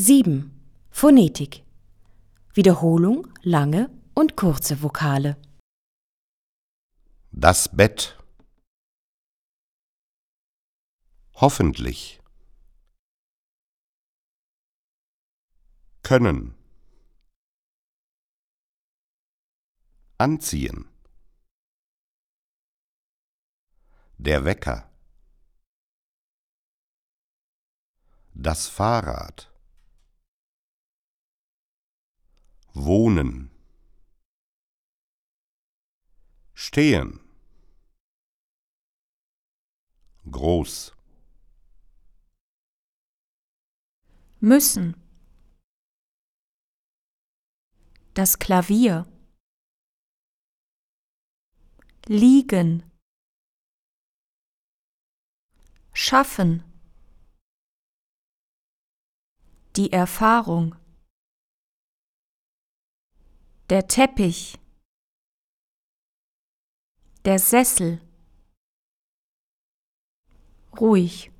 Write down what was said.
7. Phonetik. Wiederholung, lange und kurze Vokale. Das Bett. Hoffentlich. Können. Anziehen. Der Wecker. Das Fahrrad. Wohnen. Stehen. Groß. Müssen. Das Klavier. Liegen. Schaffen. Die Erfahrung. Der Teppich. Der Sessel. Ruhig.